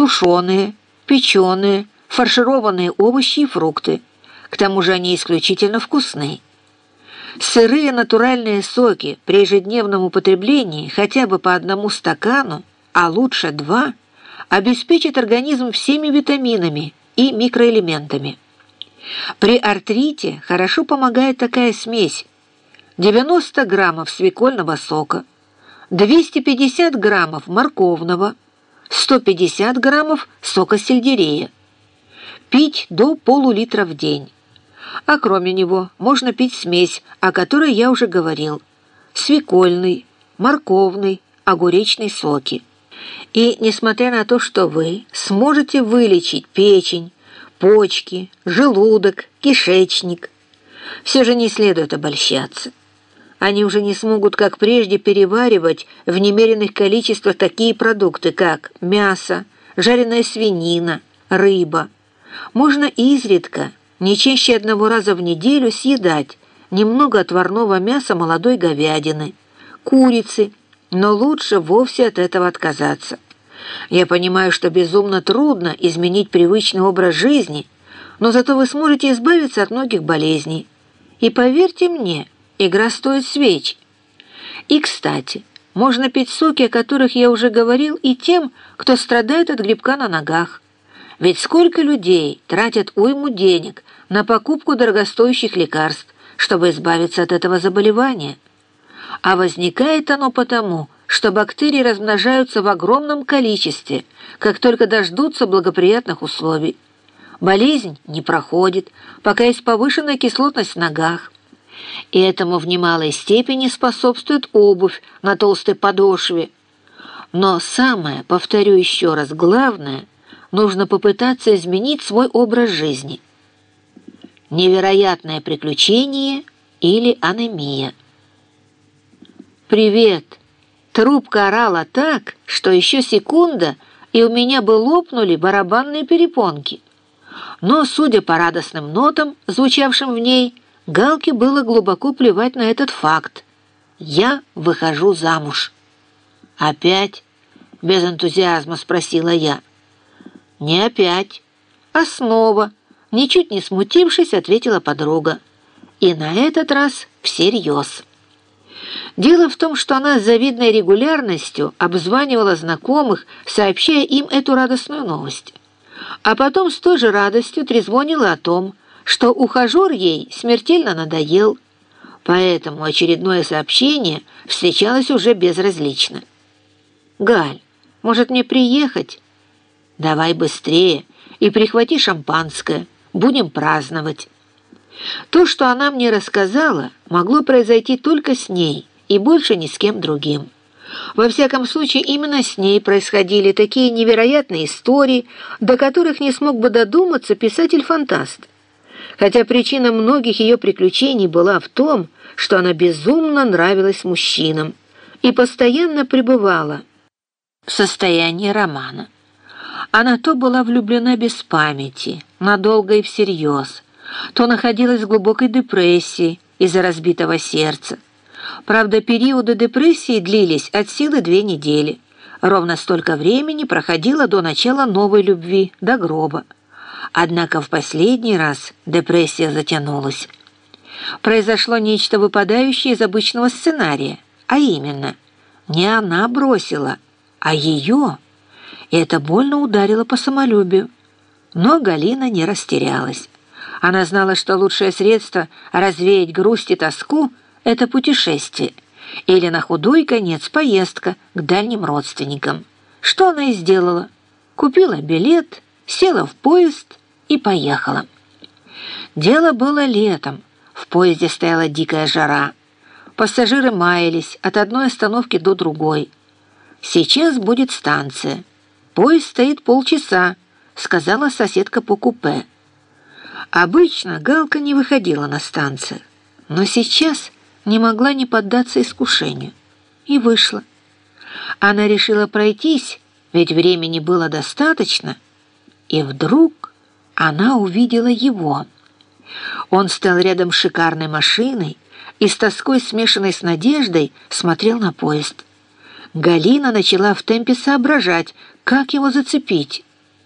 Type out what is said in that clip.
тушеные, печеные, фаршированные овощи и фрукты. К тому же они исключительно вкусны. Сырые натуральные соки при ежедневном употреблении хотя бы по 1 стакану, а лучше 2, обеспечат организм всеми витаминами и микроэлементами. При артрите хорошо помогает такая смесь: 90 граммов свекольного сока, 250 граммов морковного, 150 граммов сока сельдерея. Пить до пол-литра в день. А кроме него можно пить смесь, о которой я уже говорил: свекольный, морковный, огуречный соки. И несмотря на то, что вы сможете вылечить печень, почки, желудок, кишечник, все же не следует обольщаться. Они уже не смогут, как прежде, переваривать в немеренных количествах такие продукты, как мясо, жареная свинина, рыба. Можно изредка, не чаще 1 раза в неделю, съедать немного отварного мяса молодой говядины, курицы, но лучше вовсе от этого отказаться. Я понимаю, что безумно трудно изменить привычный образ жизни, но зато вы сможете избавиться от многих болезней. И поверьте мне, игра стоит свеч. И, кстати, можно пить соки, о которых я уже говорил, и тем, кто страдает от грибка на ногах. Ведь сколько людей тратят уйму денег на покупку дорогостоящих лекарств, чтобы избавиться от этого заболевания. А возникает оно потому, что бактерии размножаются в огромном количестве, как только дождутся благоприятных условий. Болезнь не проходит, пока есть повышенная кислотность в ногах. И этому в немалой степени способствует обувь на толстой подошве. Но самое, повторю еще раз, главное, нужно попытаться изменить свой образ жизни. Невероятное приключение или анемия. «Привет!» Трубка орала так, что еще секунда, и у меня бы лопнули барабанные перепонки. Но, судя по радостным нотам, звучавшим в ней, Галке было глубоко плевать на этот факт. «Я выхожу замуж». «Опять?» — без энтузиазма спросила я. «Не опять, а снова», — ничуть не смутившись, ответила подруга. И на этот раз всерьез. Дело в том, что она с завидной регулярностью обзванивала знакомых, сообщая им эту радостную новость. А потом с той же радостью трезвонила о том, что ухажер ей смертельно надоел, поэтому очередное сообщение встречалось уже безразлично. «Галь, может мне приехать?» «Давай быстрее и прихвати шампанское, будем праздновать». То, что она мне рассказала, могло произойти только с ней и больше ни с кем другим. Во всяком случае, именно с ней происходили такие невероятные истории, до которых не смог бы додуматься писатель-фантаст. Хотя причина многих ее приключений была в том, что она безумно нравилась мужчинам и постоянно пребывала в состоянии романа. Она то была влюблена без памяти, надолго и всерьез, то находилась в глубокой депрессии из-за разбитого сердца. Правда, периоды депрессии длились от силы 2 недели. Ровно столько времени проходило до начала новой любви, до гроба. Однако в последний раз депрессия затянулась. Произошло нечто выпадающее из обычного сценария, а именно, не она бросила, а ее. И это больно ударило по самолюбию. Но Галина не растерялась. Она знала, что лучшее средство развеять грусть и тоску — это путешествие, или на худой конец поездка к дальним родственникам. Что она и сделала. Купила билет, села в поезд и поехала. Дело было летом. В поезде стояла дикая жара. Пассажиры маялись от одной остановки до другой. «Сейчас будет станция. Поезд стоит полчаса», — сказала соседка по купе. Обычно Галка не выходила на станцию, но сейчас не могла не поддаться искушению. И вышла. Она решила пройтись, ведь времени было достаточно, и вдруг она увидела его. Он стоял рядом с шикарной машиной и с тоской, смешанной с надеждой, смотрел на поезд. Галина начала в темпе соображать, как его зацепить.